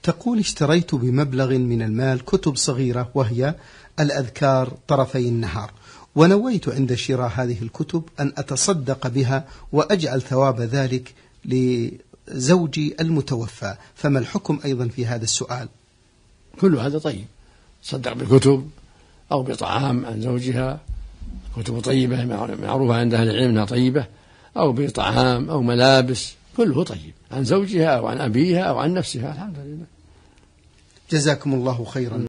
تقول: اشتريت بمبلغ من المال كتب صغيرة وهي الأذكار طرفي النهار، ونويت عند شراء هذه الكتب أن أتصدق بها وأجعل ثواب ذلك لزوجي المتوفى، فما الحكم أيضا في هذا السؤال؟ كل هذا طيب، تصدق بكتب أو بطعام عن زوجها، كتب طيبة معروفة عند أهل العلم أنها طيبة، أو بطعام أو ملابس، كله طيب، عن زوجها أو عن أبيها أو عن نفسها، الحمد لله. جزاكم الله خيرا.